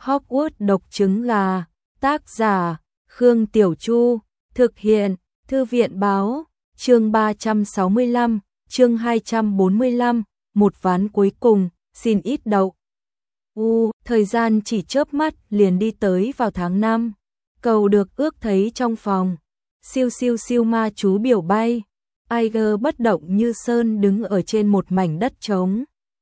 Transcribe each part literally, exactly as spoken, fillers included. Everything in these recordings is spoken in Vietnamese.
Hogwarts độc trứng gà, tác giả, Khương Tiểu Chu, thực hiện, Thư viện báo, chương ba trăm sáu mươi lăm, chương hai trăm bốn mươi lăm, một ván cuối cùng, xin ít đậu. U, thời gian chỉ chớp mắt liền đi tới vào tháng năm, cầu được ước thấy trong phòng, siêu siêu siêu ma chú biểu bay, Tiger bất động như sơn đứng ở trên một mảnh đất trống.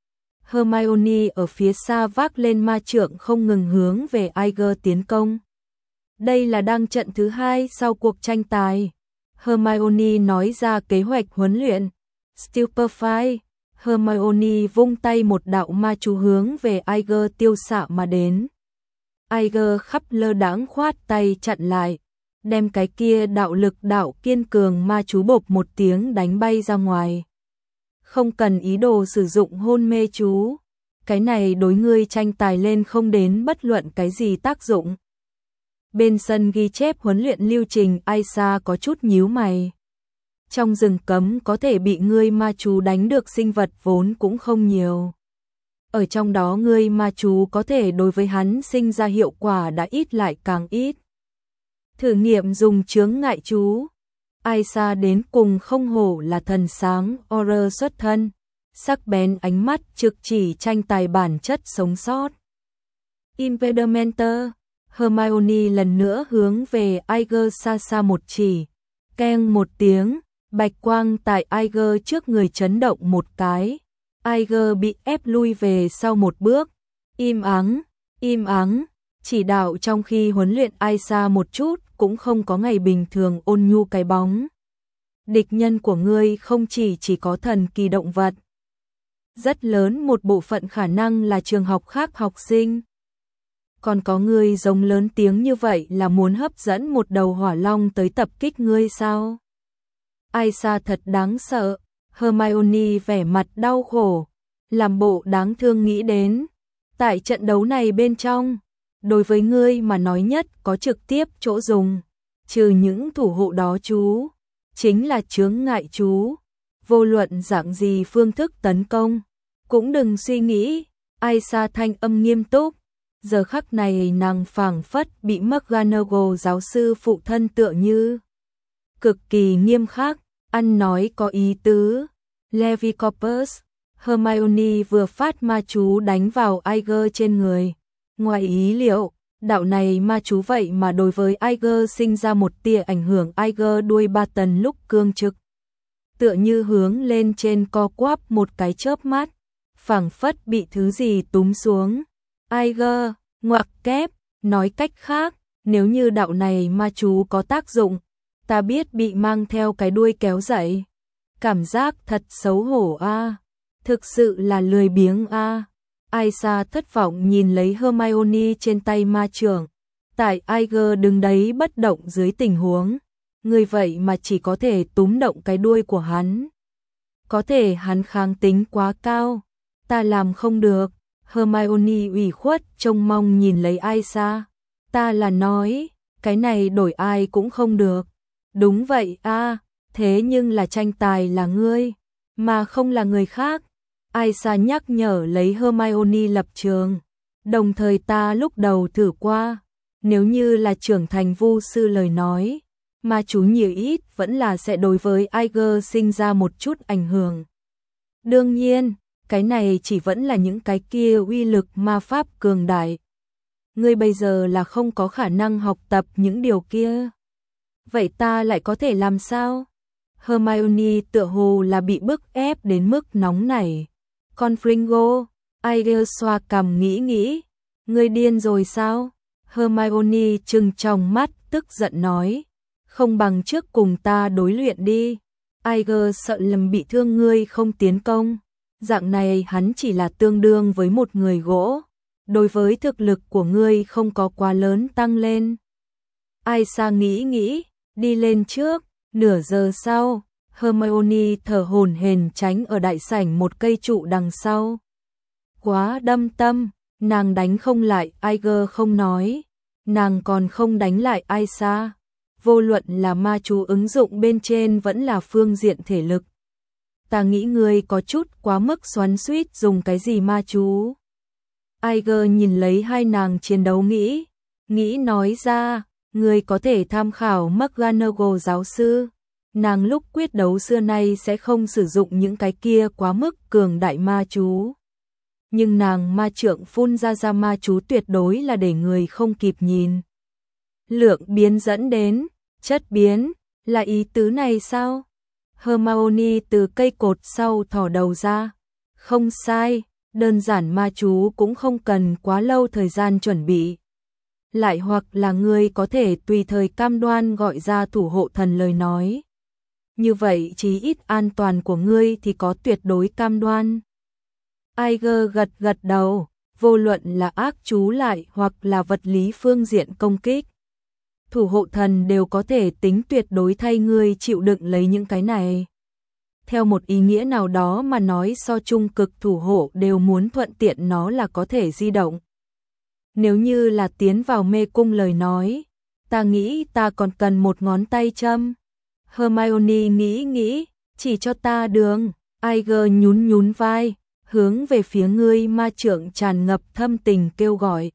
Hermione ở phía xa vác lên ma trượng không ngừng hướng về Tiger tiến công. Đây là đang trận thứ hai sau cuộc tranh tài. Hermione nói ra kế hoạch huấn luyện. Stupefy. Hermione vung tay một đạo ma chú hướng về Tiger tiêu xạ mà đến. Tiger khắp lơ đãng khoát tay chặn lại, đem cái kia đạo lực đạo kiên cường ma chú bộp một tiếng đánh bay ra ngoài. Không cần ý đồ sử dụng hôn mê chú, cái này đối ngươi tranh tài lên không đến bất luận cái gì tác dụng. Bên sân ghi chép huấn luyện lưu trình, Aisa có chút nhíu mày. Trong rừng cấm có thể bị ngươi ma chú đánh được sinh vật vốn cũng không nhiều. Ở trong đó ngươi ma chú có thể đối với hắn sinh ra hiệu quả đã ít lại càng ít. Thử nghiệm dùng chướng ngại chú. Aisa đến cùng không hổ là thần sáng Auror xuất thân, sắc bén ánh mắt trực chỉ tranh tài bản chất sống sót. Impedimenter. Hermione lần nữa hướng về Tiger xa xa một chỉ, keng một tiếng, bạch quang tại Tiger trước người chấn động một cái. Tiger bị ép lui về sau một bước. Im ắng, im ắng, chỉ đạo trong khi huấn luyện Aisa một chút cũng không có ngày bình thường ôn nhu cái bóng. Địch nhân của ngươi không chỉ chỉ có thần kỳ động vật. Rất lớn một bộ phận khả năng là trường học khác học sinh. Còn có ngươi giống lớn tiếng như vậy là muốn hấp dẫn một đầu hỏa long tới tập kích ngươi sao? Aisa thật đáng sợ. Hermione vẻ mặt đau khổ, làm bộ đáng thương nghĩ đến. Tại trận đấu này bên trong, đối với ngươi mà nói nhất có trực tiếp chỗ dùng, trừ những thủ hộ đó chú, chính là chướng ngại chú. Vô luận dạng gì phương thức tấn công, cũng đừng suy nghĩ. Aisa thanh âm nghiêm túc. Giờ khắc này nàng phảng phất bị McGonagall giáo sư phụ thân tựa như. Cực kỳ nghiêm khắc, ăn nói có ý tứ. Levicorpus. Hermione vừa phát ma chú đánh vào Tiger trên người. Ngoài ý liệu, đạo này ma chú vậy mà đối với Tiger sinh ra một tia ảnh hưởng. Tiger đuôi ba tần lúc cương trực, tựa như hướng lên trên co quắp một cái chớp mắt, phảng phất bị thứ gì túm xuống. Tiger, ngoặc kép, nói cách khác, nếu như đạo này ma chú có tác dụng, ta biết bị mang theo cái đuôi kéo dậy. Cảm giác thật xấu hổ a, à. Thực sự là lười biếng a. À. Aisa thất vọng nhìn lấy Hermione trên tay ma trượng. Tại Tiger đứng đấy bất động dưới tình huống, người vậy mà chỉ có thể túm động cái đuôi của hắn. Có thể hắn kháng tính quá cao, ta làm không được. Hermione ủy khuất trông mong nhìn lấy Aisa. Ta là nói, cái này đổi ai cũng không được. Đúng vậy a, à, thế nhưng là tranh tài là ngươi, mà không là người khác. Aisa nhắc nhở lấy Hermione lập trường. Đồng thời ta lúc đầu thử qua, nếu như là trưởng thành vu sư lời nói, mà chú nhiều ít vẫn là sẽ đối với Tiger sinh ra một chút ảnh hưởng. Đương nhiên, cái này chỉ vẫn là những cái kia uy lực ma pháp cường đại. Ngươi bây giờ là không có khả năng học tập những điều kia. Vậy ta lại có thể làm sao? Hermione tựa hồ là bị bức ép đến mức nóng nảy. Confringo. Tiger xoa cằm nghĩ nghĩ. Ngươi điên rồi sao? Hermione trừng tròng mắt tức giận nói. Không bằng trước cùng ta đối luyện đi. Tiger sợ lầm bị thương ngươi không tiến công. Dạng này hắn chỉ là tương đương với một người gỗ. Đối với thực lực của ngươi không có quá lớn tăng lên. Aisa nghĩ nghĩ, đi lên trước. Nửa giờ sau, Hermione thở hổn hển tránh ở đại sảnh một cây trụ đằng sau. Quá đâm tâm, nàng đánh không lại Tiger không nói. Nàng còn không đánh lại Aisa. Vô luận là ma chú ứng dụng bên trên vẫn là phương diện thể lực. Ta nghĩ ngươi có chút quá mức xoắn xuýt dùng cái gì ma chú. Iger nhìn lấy hai nàng chiến đấu nghĩ, nghĩ nói ra, người có thể tham khảo McGonagall giáo sư. Nàng lúc quyết đấu xưa nay sẽ không sử dụng những cái kia quá mức cường đại ma chú. Nhưng nàng ma trượng phun ra ra ma chú tuyệt đối là để người không kịp nhìn. Lượng biến dẫn đến, chất biến, là ý tứ này sao? Hermione từ cây cột sau thò đầu ra. Không sai, đơn giản ma chú cũng không cần quá lâu thời gian chuẩn bị. Lại hoặc là người có thể tùy thời cam đoan gọi ra thủ hộ thần lời nói. Như vậy chí ít an toàn của ngươi thì có tuyệt đối cam đoan. Iger gật gật đầu, vô luận là ác chú lại hoặc là vật lý phương diện công kích. Thủ hộ thần đều có thể tính tuyệt đối thay ngươi chịu đựng lấy những cái này. Theo một ý nghĩa nào đó mà nói so trung cực thủ hộ đều muốn thuận tiện nó là có thể di động. Nếu như là tiến vào mê cung lời nói, ta nghĩ ta còn cần một ngón tay châm. Hermione nghĩ nghĩ, chỉ cho ta đường. Iger nhún nhún vai, hướng về phía ngươi ma trượng tràn ngập thâm tình kêu gọi.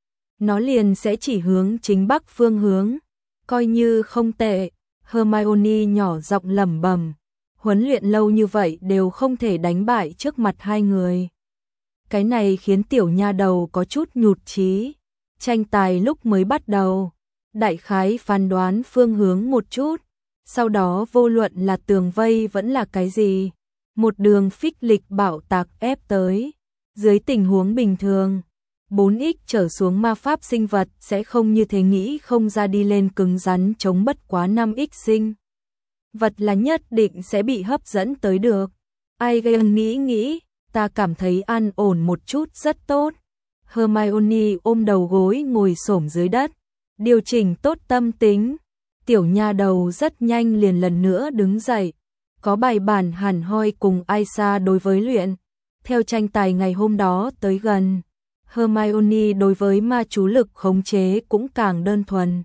Nó liền sẽ chỉ hướng chính bắc phương hướng, coi như không tệ. Hermione nhỏ giọng lẩm bẩm, huấn luyện lâu như vậy đều không thể đánh bại trước mặt hai người. Cái này khiến tiểu nha đầu có chút nhụt chí. Tranh tài lúc mới bắt đầu, đại khái phán đoán phương hướng một chút, sau đó vô luận là tường vây vẫn là cái gì, một đường phích lịch bạo tạc ép tới. Dưới tình huống bình thường, bốn x trở xuống ma pháp sinh vật sẽ không như thế nghĩ không ra đi lên cứng rắn chống bất quá năm x sinh. Vật là nhất định sẽ bị hấp dẫn tới được. Iger nghĩ nghĩ, ta cảm thấy an ổn một chút rất tốt. Hermione ôm đầu gối ngồi xổm dưới đất, điều chỉnh tốt tâm tính. Tiểu nha đầu rất nhanh liền lần nữa đứng dậy, có bài bản hẳn hoi cùng Aisha đối với luyện. Theo tranh tài ngày hôm đó tới gần, Hermione đối với ma chú lực khống chế cũng càng đơn thuần.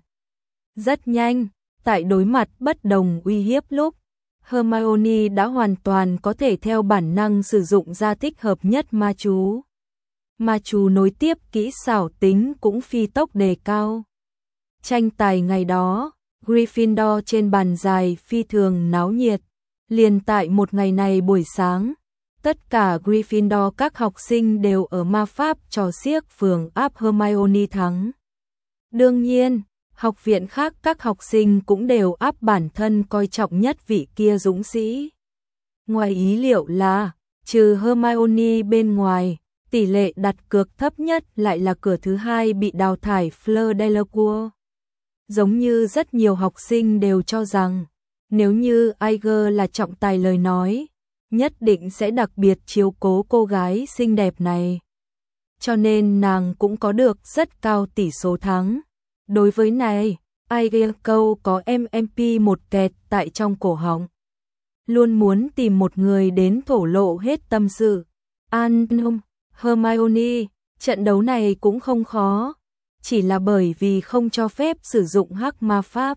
Rất nhanh, tại đối mặt bất đồng uy hiếp lúc, Hermione đã hoàn toàn có thể theo bản năng sử dụng ra thích hợp nhất ma chú. Ma chú nối tiếp kỹ xảo tính cũng phi tốc đề cao. Tranh tài ngày đó, Gryffindor trên bàn dài phi thường náo nhiệt. Liền tại một ngày này buổi sáng, tất cả Gryffindor các học sinh đều ở ma pháp trò xiếc phường áp Hermione thắng. Đương nhiên, học viện khác các học sinh cũng đều áp bản thân coi trọng nhất vị kia dũng sĩ. Ngoài ý liệu là, trừ Hermione bên ngoài, tỷ lệ đặt cược thấp nhất lại là cửa thứ hai bị đào thải Fleur Delacour. Giống như rất nhiều học sinh đều cho rằng, nếu như Iger là trọng tài lời nói, nhất định sẽ đặc biệt chiếu cố cô gái xinh đẹp này. Cho nên nàng cũng có được rất cao tỷ số thắng. Đối với này, Iger câu có em em pê một kẹt tại trong cổ họng. Luôn muốn tìm một người đến thổ lộ hết tâm sự. An Nông, Hermione, trận đấu này cũng không khó. Chỉ là bởi vì không cho phép sử dụng hắc ma pháp.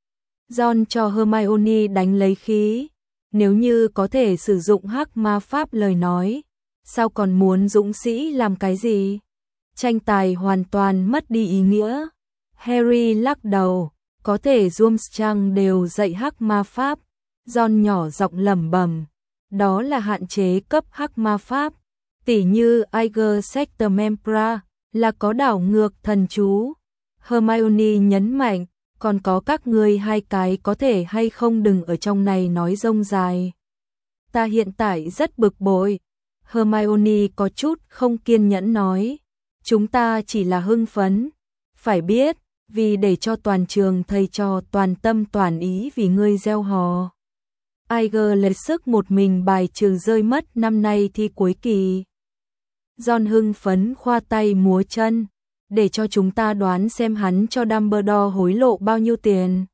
John cho Hermione đánh lấy khí. Nếu như có thể sử dụng hắc ma pháp lời nói, sao còn muốn dũng sĩ làm cái gì? Tranh tài hoàn toàn mất đi ý nghĩa. Harry lắc đầu, có thể Durmstrang đều dạy hắc ma pháp. John nhỏ giọng lẩm bẩm, đó là hạn chế cấp hắc ma pháp. Tỉ như Iger Sectemempra là có đảo ngược thần chú. Hermione nhấn mạnh, còn có các ngươi hai cái có thể hay không đừng ở trong này nói rông dài. Ta hiện tại rất bực bội. Hermione có chút không kiên nhẫn nói, chúng ta chỉ là hưng phấn. Phải biết, vì để cho toàn trường thầy trò toàn tâm toàn ý vì ngươi gieo hò. Iger lấy sức một mình bài trừ rơi mất năm nay thi cuối kỳ. John hưng phấn khoa tay múa chân, để cho chúng ta đoán xem hắn cho Dumbledore hối lộ bao nhiêu tiền.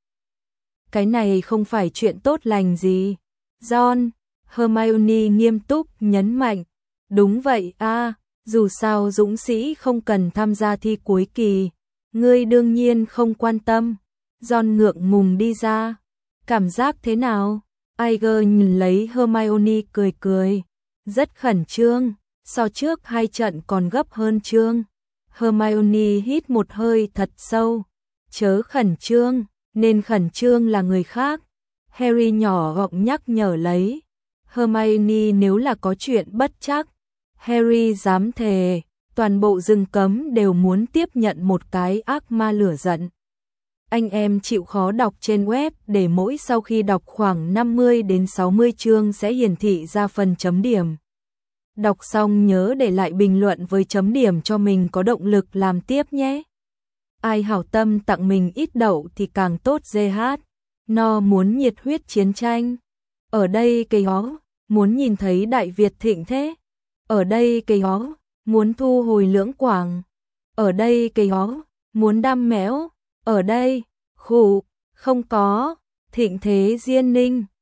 Cái này không phải chuyện tốt lành gì. John, Hermione nghiêm túc nhấn mạnh, đúng vậy a, à, dù sao dũng sĩ không cần tham gia thi cuối kỳ, ngươi đương nhiên không quan tâm. John ngượng ngùng đi ra, cảm giác thế nào? Iger nhìn lấy Hermione cười cười, rất khẩn trương. So trước hai trận còn gấp hơn chương. Hermione hít một hơi thật sâu. Chớ khẩn trương, nên khẩn trương là người khác. Harry nhỏ giọng nhắc nhở lấy. Hermione nếu là có chuyện bất trắc. Harry dám thề, toàn bộ rừng cấm đều muốn tiếp nhận một cái ác ma lửa giận. Anh em chịu khó đọc trên web để mỗi sau khi đọc khoảng năm mươi đến sáu mươi chương sẽ hiển thị ra phần chấm điểm. Đọc xong nhớ để lại bình luận với chấm điểm cho mình có động lực làm tiếp nhé. Ai hảo tâm tặng mình ít đậu thì càng tốt giê hát. No muốn nhiệt huyết chiến tranh. Ở đây cây ó, muốn nhìn thấy Đại Việt thịnh thế. Ở đây cây ó, muốn thu hồi Lưỡng Quảng. Ở đây cây ó, muốn đam mẽo. Ở đây, khủ, không có, thịnh thế Diên Ninh.